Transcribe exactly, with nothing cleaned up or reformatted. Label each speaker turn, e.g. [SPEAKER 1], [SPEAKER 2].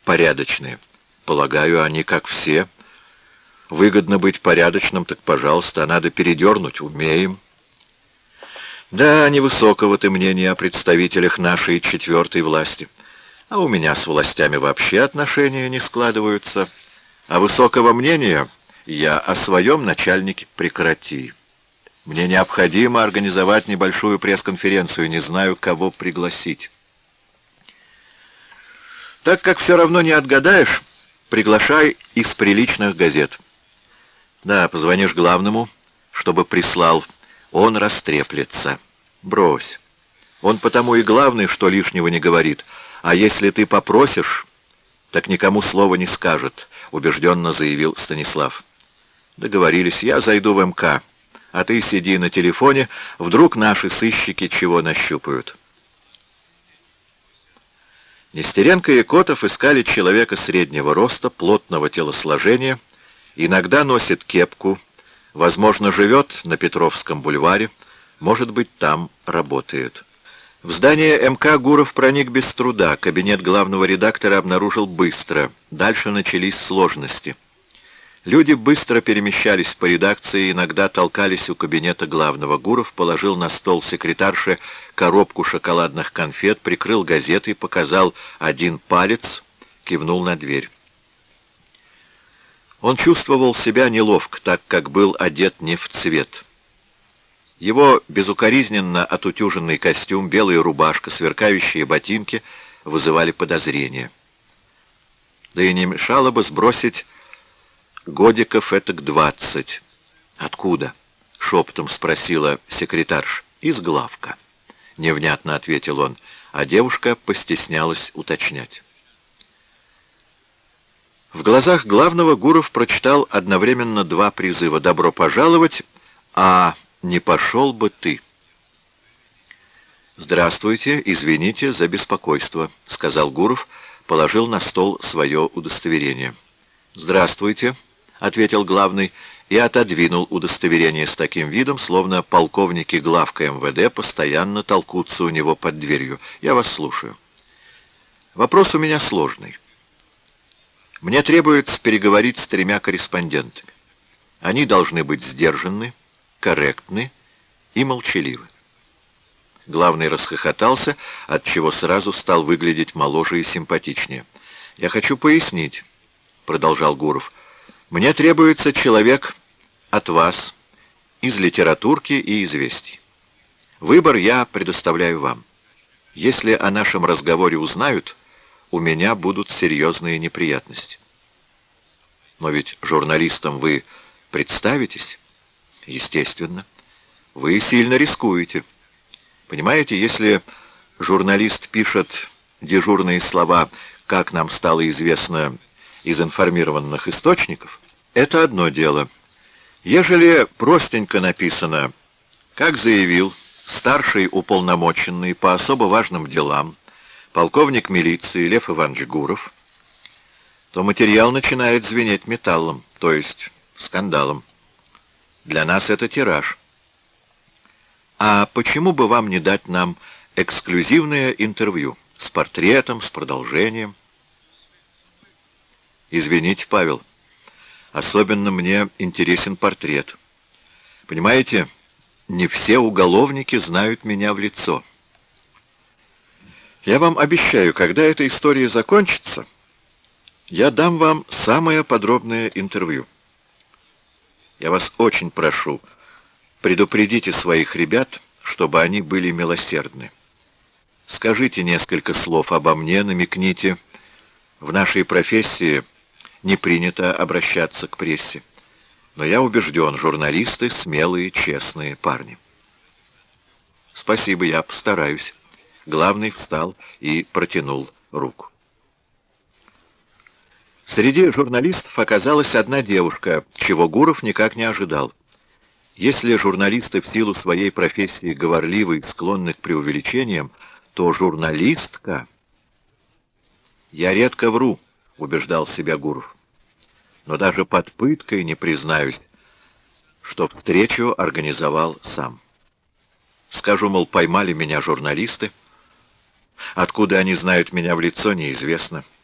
[SPEAKER 1] порядочные. Полагаю, они как все. Выгодно быть порядочным, так пожалуйста, а надо передернуть, умеем. Да, невысокого ты мнения о представителях нашей четвертой власти. А у меня с властями вообще отношения не складываются. А высокого мнения я о своем начальнике прекрати. Мне необходимо организовать небольшую пресс-конференцию, не знаю, кого пригласить. Так как все равно не отгадаешь, приглашай из приличных газет. Да, позвонишь главному, чтобы прислал. Он растреплется. Брось. Он потому и главный, что лишнего не говорит. А если ты попросишь, так никому слова не скажет, убежденно заявил Станислав. Договорились, я зайду в эм ка, а ты сиди на телефоне, вдруг наши сыщики чего нащупают. Нестеренко и Котов искали человека среднего роста, плотного телосложения, иногда носит кепку, возможно, живет на Петровском бульваре, может быть, там работает. В здание эм ка Гуров проник без труда, кабинет главного редактора обнаружил быстро, дальше начались сложности. Люди быстро перемещались по редакции, иногда толкались у кабинета главного. Гуров положил на стол секретарше коробку шоколадных конфет, прикрыл газетой, показал один палец, кивнул на дверь. Он чувствовал себя неловко, так как был одет не в цвет. Его безукоризненно отутюженный костюм, белая рубашка, сверкающие ботинки вызывали подозрения. Да и не мешало бы сбросить годиков этак двадцать. «Откуда?» — шепотом спросила секретарша. «Из главка», — невнятно ответил он, а девушка постеснялась уточнять. В глазах главного Гуров прочитал одновременно два призыва: «Добро пожаловать», а «Не пошел бы ты». «Здравствуйте, извините за беспокойство», — сказал Гуров, положил на стол свое удостоверение. «Здравствуйте», — ответил главный и отодвинул удостоверение с таким видом, словно полковники главка эм вэ дэ постоянно толкутся у него под дверью. «Я вас слушаю. Вопрос у меня сложный. Мне требуется переговорить с тремя корреспондентами. Они должны быть сдержанны, корректны и молчаливы». Главный расхохотался, отчего сразу стал выглядеть моложе и симпатичнее. «Я хочу пояснить», — продолжал Гуров, — «мне требуется человек от вас, из литературки и известий. Выбор я предоставляю вам. Если о нашем разговоре узнают, у меня будут серьезные неприятности». «Но ведь журналистам вы представитесь?» «Естественно. Вы сильно рискуете. Понимаете, если журналист пишет дежурные слова, как нам стало известно из информированных источников, это одно дело. Ежели простенько написано, как заявил старший уполномоченный по особо важным делам полковник милиции Лев Иванович Гуров, то материал начинает звенеть металлом, то есть скандалом. Для нас это тираж. А почему бы вам не дать нам эксклюзивное интервью с портретом, с продолжением? Извините, Павел, особенно мне интересен портрет. Понимаете, не все уголовники знают меня в лицо. Я вам обещаю, когда эта история закончится, я дам вам самое подробное интервью. Я вас очень прошу, предупредите своих ребят, чтобы они были милосердны. Скажите несколько слов обо мне, намекните. В нашей профессии не принято обращаться к прессе. Но я убежден, журналисты смелые, честные парни. Спасибо, я постараюсь. Главный встал и протянул руку. Среди журналистов оказалась одна девушка, чего Гуров никак не ожидал. Если журналисты в силу своей профессии говорливы и склонны к преувеличениям, то журналистка... «Я редко вру», — убеждал себя Гуров. «Но даже под пыткой не признаюсь, что встречу организовал сам. Скажу, мол, поймали меня журналисты. Откуда они знают меня в лицо, неизвестно.